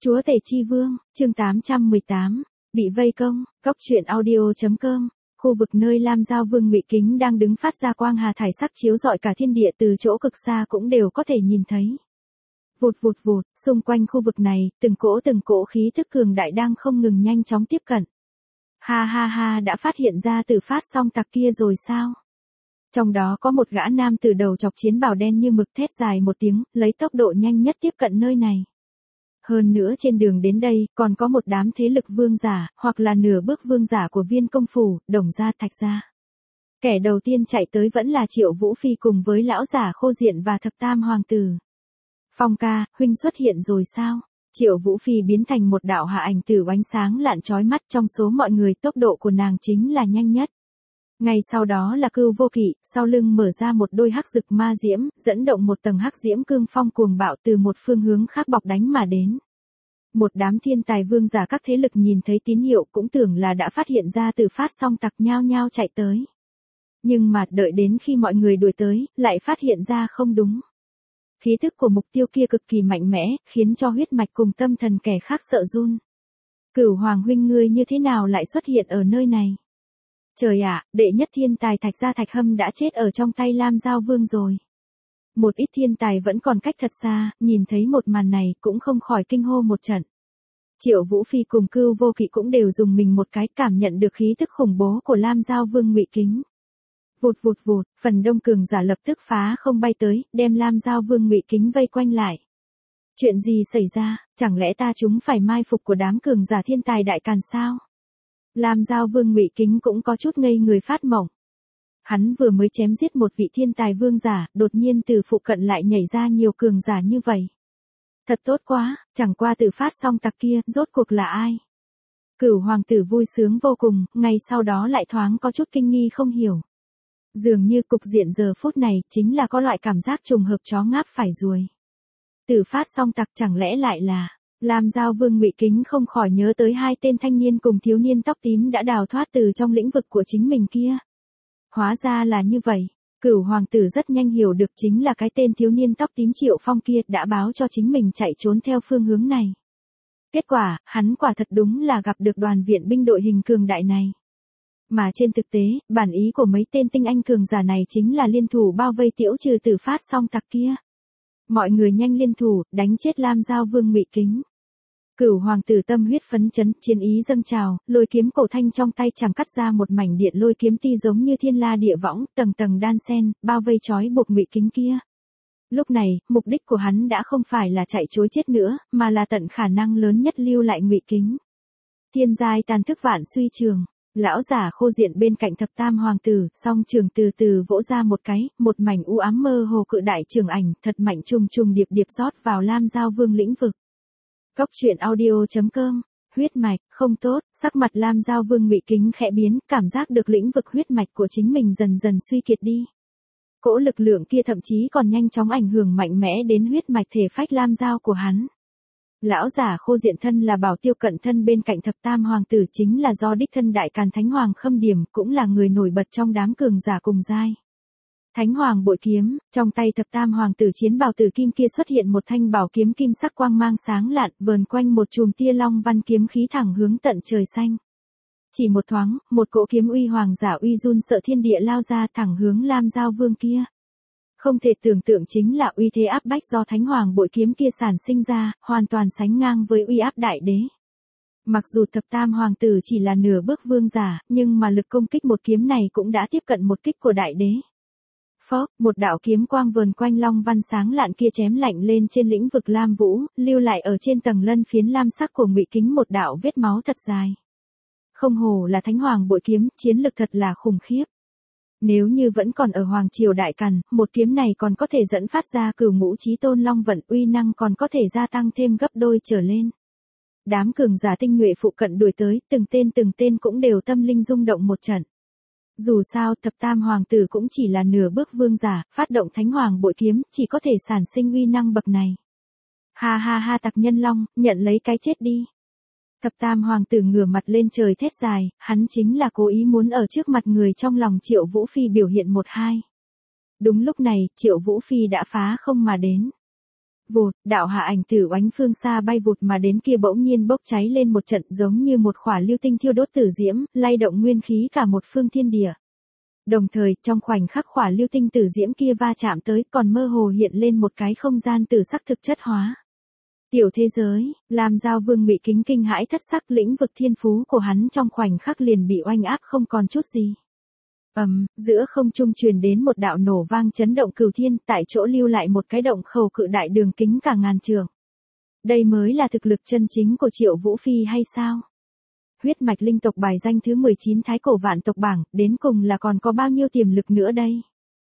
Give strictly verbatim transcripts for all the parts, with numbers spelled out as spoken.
Chúa Tể Chi Vương, chương tám trăm mười tám, bị vây công, góc truyện audio chấm com. Khu vực nơi Lam Giao Vương Ngụy Kính đang đứng phát ra quang hà thải sắc chiếu rọi cả thiên địa, từ chỗ cực xa cũng đều có thể nhìn thấy. Vụt vụt vụt, xung quanh khu vực này, từng cỗ từng cỗ khí thức cường đại đang không ngừng nhanh chóng tiếp cận. Ha ha ha, đã phát hiện ra Tử Phát Song Tặc kia rồi sao? Trong đó có một gã nam tử đầu chọc chiến bào đen như mực thét dài một tiếng, lấy tốc độ nhanh nhất tiếp cận nơi này. Hơn nữa trên đường đến đây, còn có một đám thế lực vương giả, hoặc là nửa bước vương giả của Viên Công Phủ, Đồng Gia, Thạch Gia. Kẻ đầu tiên chạy tới vẫn là Triệu Vũ Phi cùng với lão giả Khô Diện và Thập Tam Hoàng Tử. Phong ca, huynh xuất hiện rồi sao? Triệu Vũ Phi biến thành một đạo hạ ảnh tử ánh sáng lạn chói mắt, trong số mọi người tốc độ của nàng chính là nhanh nhất. Ngay sau đó là Cưu Vô Kỵ, sau lưng mở ra một đôi hắc dực ma diễm, dẫn động một tầng hắc diễm cương phong cuồng bạo từ một phương hướng khác bọc đánh mà đến. Một đám thiên tài vương giả các thế lực nhìn thấy tín hiệu cũng tưởng là đã phát hiện ra Tử Phát Song Tặc, nhao nhao chạy tới. Nhưng mà đợi đến khi mọi người đuổi tới, lại phát hiện ra không đúng. Khí thức của mục tiêu kia cực kỳ mạnh mẽ, khiến cho huyết mạch cùng tâm thần kẻ khác sợ run. Cửu Hoàng huynh, ngươi như thế nào lại xuất hiện ở nơi này? Trời ạ, đệ nhất thiên tài Thạch Gia Thạch Hâm đã chết ở trong tay Lam Giao Vương rồi. Một ít thiên tài vẫn còn cách thật xa, nhìn thấy một màn này cũng không khỏi kinh hô một trận. Triệu Vũ Phi cùng Cưu Vô Kỵ cũng đều dùng mình một cái, cảm nhận được khí tức khủng bố của Lam Giao Vương Ngụy Kính. Vụt vụt vụt, phần đông cường giả lập tức phá không bay tới, đem Lam Giao Vương Ngụy Kính vây quanh lại. Chuyện gì xảy ra, chẳng lẽ ta chúng phải mai phục của đám cường giả thiên tài đại càn sao? Lam Giao Vương Ngụy Kính cũng có chút ngây người phát mộng. Hắn vừa mới chém giết một vị thiên tài vương giả, đột nhiên từ phụ cận lại nhảy ra nhiều cường giả như vậy. Thật tốt quá, chẳng qua Tử Phát Song Tặc kia, rốt cuộc là ai? Cửu Hoàng tử vui sướng vô cùng, ngay sau đó lại thoáng có chút kinh nghi không hiểu. Dường như cục diện giờ phút này, chính là có loại cảm giác trùng hợp chó ngáp phải ruồi. Tử Phát Song Tặc chẳng lẽ lại là... Lam Giao Vương Ngụy Kính không khỏi nhớ tới hai tên thanh niên cùng thiếu niên tóc tím đã đào thoát từ trong lĩnh vực của chính mình kia. Hóa ra là như vậy, Cửu Hoàng tử rất nhanh hiểu được chính là cái tên thiếu niên tóc tím Triệu Phong kia đã báo cho chính mình chạy trốn theo phương hướng này. Kết quả, hắn quả thật đúng là gặp được đoàn viện binh đội hình cường đại này. Mà trên thực tế, bản ý của mấy tên tinh anh cường giả này chính là liên thủ bao vây tiễu trừ Tử Phát Song Tặc kia. Mọi người nhanh liên thủ, đánh chết Lam Giao Vương Ngụy Kính. Cửu Hoàng tử tâm huyết phấn chấn, chiến ý dâng trào, lôi kiếm cổ thanh trong tay chàng cắt ra một mảnh điện lôi kiếm ti giống như thiên la địa võng, tầng tầng đan xen, bao vây trói buộc Ngụy Kính kia. Lúc này, mục đích của hắn đã không phải là chạy trối chết nữa, mà là tận khả năng lớn nhất lưu lại Ngụy Kính. Thiên giai tàn thức vạn suy trường. Lão giả Khô Diện bên cạnh Thập Tam Hoàng tử, song trường từ từ vỗ ra một cái, một mảnh u ám mơ hồ cự đại trường ảnh, thật mạnh trùng trùng điệp điệp rót vào Lam Giao Vương lĩnh vực. Góc truyện audio chấm com, huyết mạch, không tốt, sắc mặt Lam Giao Vương Ngụy Kính khẽ biến, cảm giác được lĩnh vực huyết mạch của chính mình dần dần suy kiệt đi. Cỗ lực lượng kia thậm chí còn nhanh chóng ảnh hưởng mạnh mẽ đến huyết mạch thể phách Lam Giao của hắn. Lão giả Khô Diện thân là bảo tiêu cận thân bên cạnh Thập Tam Hoàng tử, chính là do đích thân Đại Càn Thánh Hoàng Khâm Điểm, cũng là người nổi bật trong đám cường giả cùng giai. Thánh Hoàng bội kiếm, trong tay Thập Tam Hoàng tử chiến bào tử kim kia xuất hiện một thanh bảo kiếm kim sắc quang mang sáng lạn, vờn quanh một chùm tia long văn kiếm khí thẳng hướng tận trời xanh. Chỉ một thoáng, một cỗ kiếm uy hoàng giả uy run sợ thiên địa lao ra thẳng hướng Lam Giao Vương kia. Không thể tưởng tượng chính là uy thế áp bách do Thánh Hoàng bội kiếm kia sản sinh ra, hoàn toàn sánh ngang với uy áp đại đế. Mặc dù Thập Tam Hoàng tử chỉ là nửa bước vương giả, nhưng mà lực công kích một kiếm này cũng đã tiếp cận một kích của đại đế. Phốc, một đạo kiếm quang vờn quanh long văn sáng lạn kia chém lạnh lên trên lĩnh vực Lam Vũ, lưu lại ở trên tầng lân phiến lam sắc của Ngụy Kính một đạo vết máu thật dài. Không hổ là Thánh Hoàng bội kiếm, chiến lực thật là khủng khiếp. Nếu như vẫn còn ở Hoàng Triều Đại Càn, một kiếm này còn có thể dẫn phát ra Cửu Ngũ Chí Tôn Long vận, uy năng còn có thể gia tăng thêm gấp đôi trở lên. Đám cường giả tinh nhuệ phụ cận đuổi tới, từng tên từng tên cũng đều tâm linh rung động một trận. Dù sao, Thập Tam Hoàng tử cũng chỉ là nửa bước vương giả, phát động Thánh Hoàng bội kiếm, chỉ có thể sản sinh uy năng bậc này. Ha ha ha, Tặc Nhân Long, nhận lấy cái chết đi. Thập Tam Hoàng tử ngửa mặt lên trời thét dài, hắn chính là cố ý muốn ở trước mặt người trong lòng Triệu Vũ Phi biểu hiện một hai. Đúng lúc này, Triệu Vũ Phi đã phá không mà đến. Vụt, đạo hạ ảnh tử oánh phương xa bay vụt mà đến kia bỗng nhiên bốc cháy lên một trận giống như một khỏa lưu tinh thiêu đốt tử diễm, lay động nguyên khí cả một phương thiên địa. Đồng thời, trong khoảnh khắc khỏa lưu tinh tử diễm kia va chạm tới còn mơ hồ hiện lên một cái không gian tử sắc thực chất hóa. Tiểu thế giới, Lam Giao Vương Ngụy Kính kinh hãi thất sắc, lĩnh vực thiên phú của hắn trong khoảnh khắc liền bị oanh áp không còn chút gì. Ầm, um, giữa không trung truyền đến một đạo nổ vang chấn động cửu thiên, tại chỗ lưu lại một cái động khẩu cự đại đường kính cả ngàn trượng. Đây mới là thực lực chân chính của Triệu Vũ Phi hay sao? Huyết mạch linh tộc bài danh thứ mười chín Thái Cổ Vạn tộc bảng, đến cùng là còn có bao nhiêu tiềm lực nữa đây?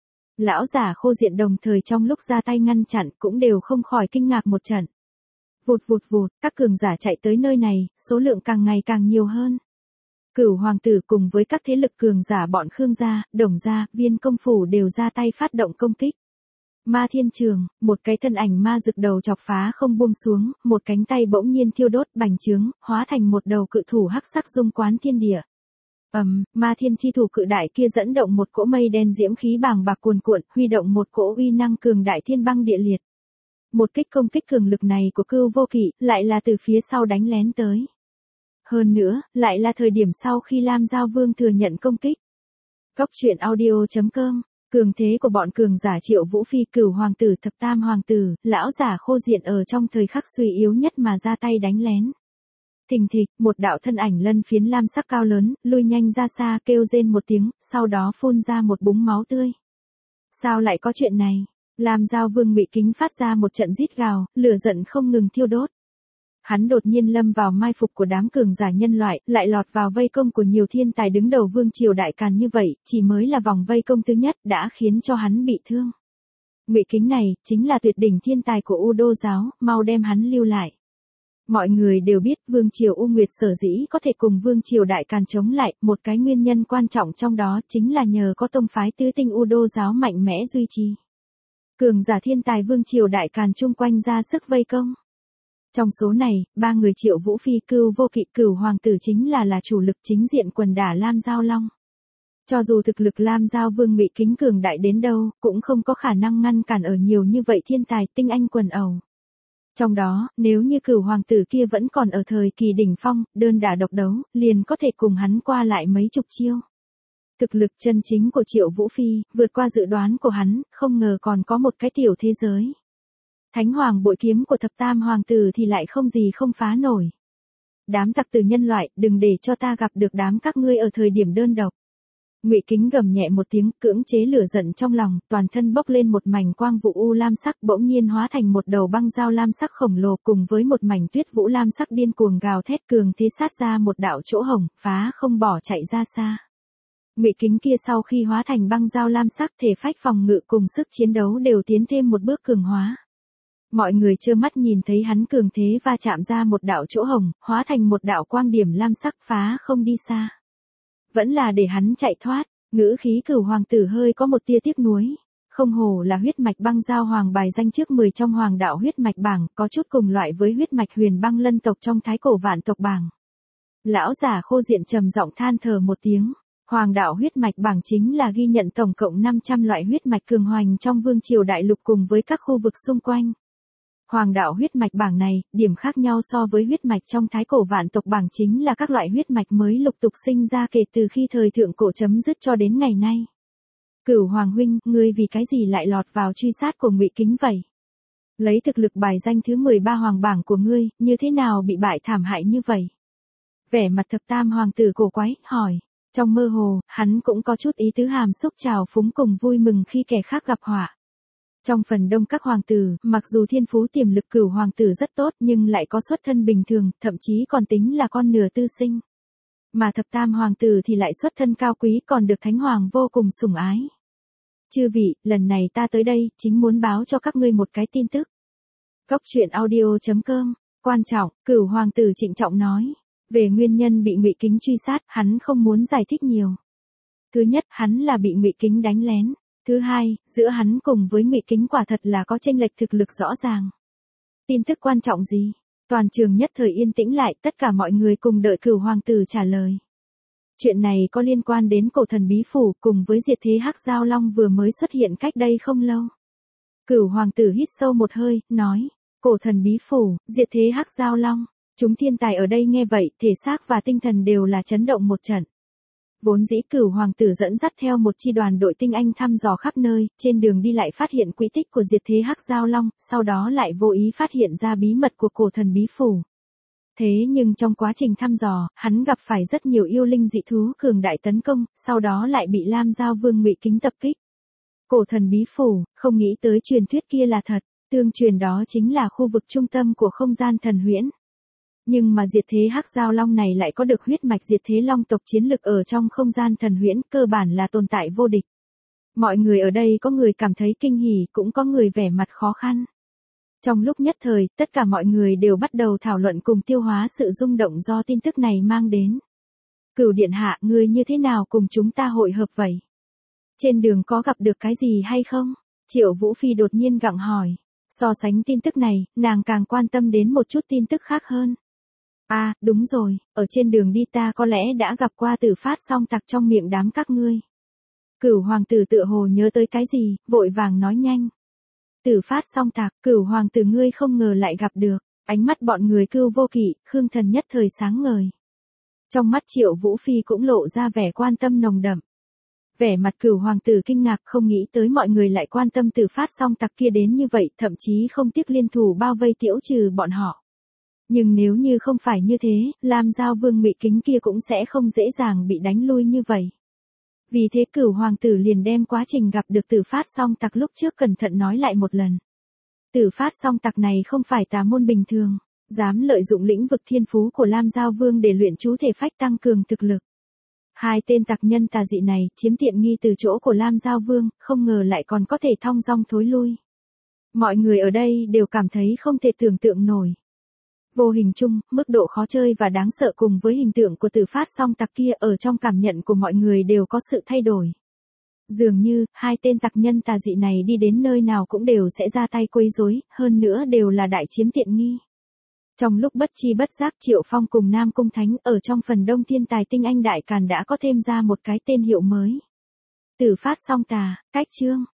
Lão giả Khô Diện đồng thời trong lúc ra tay ngăn chặn cũng đều không khỏi kinh ngạc một trận. Vụt vụt vụt, các cường giả chạy tới nơi này, số lượng càng ngày càng nhiều hơn. Cửu hoàng tử cùng với các thế lực cường giả bọn Khương gia, Đồng gia, Viên công phủ đều ra tay phát động công kích. Ma thiên trường, một cái thân ảnh ma rực đầu chọc phá không buông xuống, một cánh tay bỗng nhiên thiêu đốt bành trướng, hóa thành một đầu cự thủ hắc sắc dung quán thiên địa. Ầm, um, ma thiên chi thủ cự đại kia dẫn động một cỗ mây đen diễm khí bàng bạc cuồn cuộn, huy động một cỗ uy năng cường đại thiên băng địa liệt. Một kích công kích cường lực này của Cưu Vô Kỵ, lại là từ phía sau đánh lén tới. Hơn nữa, lại là thời điểm sau khi Lam Giao Vương thừa nhận công kích. Cốc truyện audio chấm com, cường thế của bọn cường giả Triệu Vũ Phi, Cửu hoàng tử, Thập tam hoàng tử, lão giả Khô Diện ở trong thời khắc suy yếu nhất mà ra tay đánh lén. Thình thịch, một đạo thân ảnh lân phiến lam sắc cao lớn, lui nhanh ra xa kêu rên một tiếng, sau đó phun ra một búng máu tươi. Sao lại có chuyện này? Lam Giao Vương Ngụy Kính phát ra một trận rít gào, lửa giận không ngừng thiêu đốt. Hắn đột nhiên lâm vào mai phục của đám cường giả nhân loại, lại lọt vào vây công của nhiều thiên tài đứng đầu vương triều đại càn như vậy, chỉ mới là vòng vây công thứ nhất đã khiến cho hắn bị thương. Ngụy Kính này, chính là tuyệt đỉnh thiên tài của U Đô giáo, mau đem hắn lưu lại. Mọi người đều biết vương triều U Nguyệt sở dĩ có thể cùng vương triều đại càn chống lại, một cái nguyên nhân quan trọng trong đó chính là nhờ có tông phái tứ tinh U Đô giáo mạnh mẽ duy trì. Cường giả thiên tài vương triều đại càn chung quanh ra sức vây công. Trong số này, ba người Triệu Vũ Phi, Cưu Vô Kỵ, Cửu hoàng tử chính là là chủ lực chính diện quần đả Lam Giao Long. Cho dù thực lực Lam Giao Vương Ngụy Kính cường đại đến đâu, cũng không có khả năng ngăn cản ở nhiều như vậy thiên tài tinh anh quần ẩu. Trong đó, nếu như Cửu hoàng tử kia vẫn còn ở thời kỳ đỉnh phong, đơn đả độc đấu, liền có thể cùng hắn qua lại mấy chục chiêu. Thực lực chân chính của Triệu Vũ Phi, vượt qua dự đoán của hắn, không ngờ còn có một cái tiểu thế giới. Thánh hoàng bội kiếm của thập tam hoàng tử thì lại không gì không phá nổi. Đám tặc tử nhân loại, đừng để cho ta gặp được đám các ngươi ở thời điểm đơn độc. Ngụy Kính gầm nhẹ một tiếng, cưỡng chế lửa giận trong lòng, toàn thân bốc lên một mảnh quang vụ u lam sắc, bỗng nhiên hóa thành một đầu băng dao lam sắc khổng lồ, cùng với một mảnh tuyết vũ lam sắc điên cuồng gào thét cường thế sát ra một đạo chỗ hổng, phá không bỏ chạy ra xa. Ngụy Kính kia sau khi hóa thành băng dao lam sắc, thể phách phòng ngự cùng sức chiến đấu đều tiến thêm một bước cường hóa. Mọi người trơ mắt nhìn thấy hắn cường thế va chạm ra một đạo chỗ hồng, hóa thành một đạo quang điểm lam sắc phá không đi xa. Vẫn là để hắn chạy thoát, ngữ khí Cửu hoàng tử hơi có một tia tiếc nuối. Không hổ là huyết mạch băng giao hoàng bài danh trước mười trong hoàng đạo huyết mạch bảng, có chút cùng loại với huyết mạch huyền băng lân tộc trong Thái Cổ Vạn tộc bảng. Lão giả Khô Diện trầm giọng than thở một tiếng. Hoàng đạo huyết mạch bảng chính là ghi nhận tổng cộng năm trăm loại huyết mạch cường hoành trong vương triều đại lục cùng với các khu vực xung quanh. Hoàng đạo huyết mạch bảng này, điểm khác nhau so với huyết mạch trong Thái Cổ Vạn tộc bảng chính là các loại huyết mạch mới lục tục sinh ra kể từ khi thời thượng cổ chấm dứt cho đến ngày nay. Cửu hoàng huynh, ngươi vì cái gì lại lọt vào truy sát của Ngụy Kính vậy? Lấy thực lực bài danh thứ mười ba hoàng bảng của ngươi, như thế nào bị bại thảm hại như vậy? Vẻ mặt thập tam hoàng tử cổ quái, hỏi. Trong mơ hồ, hắn cũng có chút ý tứ hàm xúc trào phúng cùng vui mừng khi kẻ khác gặp họa. Trong phần đông các hoàng tử, mặc dù thiên phú tiềm lực Cửu hoàng tử rất tốt nhưng lại có xuất thân bình thường, thậm chí còn tính là con nửa tư sinh. Mà thập tam hoàng tử thì lại xuất thân cao quý còn được thánh hoàng vô cùng sủng ái. Chư vị, lần này ta tới đây, chính muốn báo cho các ngươi một cái tin tức. Cốc truyện audio chấm com, quan trọng, Cửu hoàng tử trịnh trọng nói. Về nguyên nhân bị Ngụy Kính truy sát, hắn không muốn giải thích nhiều. Thứ nhất, hắn là bị Ngụy Kính đánh lén. Thứ hai, giữa hắn cùng với Ngụy Kính quả thật là có chênh lệch thực lực rõ ràng. Tin tức quan trọng gì? Toàn trường nhất thời yên tĩnh lại, tất cả mọi người cùng đợi Cửu hoàng tử trả lời. Chuyện này có liên quan đến cổ thần bí phủ cùng với diệt thế hắc giao long vừa mới xuất hiện cách đây không lâu. Cửu hoàng tử hít sâu một hơi, nói, Cổ thần bí phủ, diệt thế hắc giao long. Chúng thiên tài ở đây nghe vậy, thể xác và tinh thần đều là chấn động một trận. Vốn dĩ Cửu hoàng tử dẫn dắt theo một chi đoàn đội tinh anh thăm dò khắp nơi, trên đường đi lại phát hiện quỹ tích của diệt thế hắc giao long, sau đó lại vô ý phát hiện ra bí mật của cổ thần bí phủ. Thế nhưng trong quá trình thăm dò, hắn gặp phải rất nhiều yêu linh dị thú cường đại tấn công, sau đó lại bị Lam Giao Vương Ngụy Kính tập kích. Cổ thần bí phủ, không nghĩ tới truyền thuyết kia là thật, tương truyền đó chính là khu vực trung tâm của không gian thần huyễn. Nhưng mà diệt thế hắc giao long này lại có được huyết mạch diệt thế long tộc chiến lực ở trong không gian thần huyễn, cơ bản là tồn tại vô địch. Mọi người ở đây có người cảm thấy kinh hỉ, cũng có người vẻ mặt khó khăn. Trong lúc nhất thời, tất cả mọi người đều bắt đầu thảo luận cùng tiêu hóa sự rung động do tin tức này mang đến. Cửu điện hạ, người như thế nào cùng chúng ta hội hợp vậy? Trên đường có gặp được cái gì hay không? Triệu Vũ Phi đột nhiên gặng hỏi. So sánh tin tức này, nàng càng quan tâm đến một chút tin tức khác hơn. À, đúng rồi, ở trên đường đi ta có lẽ đã gặp qua Tử Phát Song Tặc trong miệng đám các ngươi. Cửu hoàng tử tựa hồ nhớ tới cái gì, vội vàng nói nhanh. Tử Phát Song Tặc, Cửu hoàng tử ngươi không ngờ lại gặp được, ánh mắt bọn người Cưu Vô Kỵ, Khương Thần nhất thời sáng ngời. Trong mắt Triệu Vũ Phi cũng lộ ra vẻ quan tâm nồng đậm. Vẻ mặt Cửu hoàng tử kinh ngạc, không nghĩ tới mọi người lại quan tâm Tử Phát Song Tặc kia đến như vậy, thậm chí không tiếc liên thủ bao vây tiễu trừ bọn họ. Nhưng nếu như không phải như thế, Lam Giao Vương Ngụy Kính kia cũng sẽ không dễ dàng bị đánh lui như vậy. Vì thế Cửu hoàng tử liền đem quá trình gặp được Tử Phát Song Tặc lúc trước cẩn thận nói lại một lần. Tử Phát Song Tặc này không phải tà môn bình thường, dám lợi dụng lĩnh vực thiên phú của Lam Giao Vương để luyện chú thể phách tăng cường thực lực. Hai tên tặc nhân tà dị này chiếm tiện nghi từ chỗ của Lam Giao Vương, không ngờ lại còn có thể thong dong thối lui. Mọi người ở đây đều cảm thấy không thể tưởng tượng nổi. Vô hình chung, mức độ khó chơi và đáng sợ cùng với hình tượng của Tử Phát Song Tặc kia ở trong cảm nhận của mọi người đều có sự thay đổi. Dường như, hai tên tặc nhân tà dị này đi đến nơi nào cũng đều sẽ ra tay quấy rối, hơn nữa đều là đại chiếm tiện nghi. Trong lúc bất chi bất giác Triệu Phong cùng Nam Cung Thánh ở trong phần đông thiên tài tinh anh đại càn đã có thêm ra một cái tên hiệu mới. Tử Phát Song Tà, cách chương.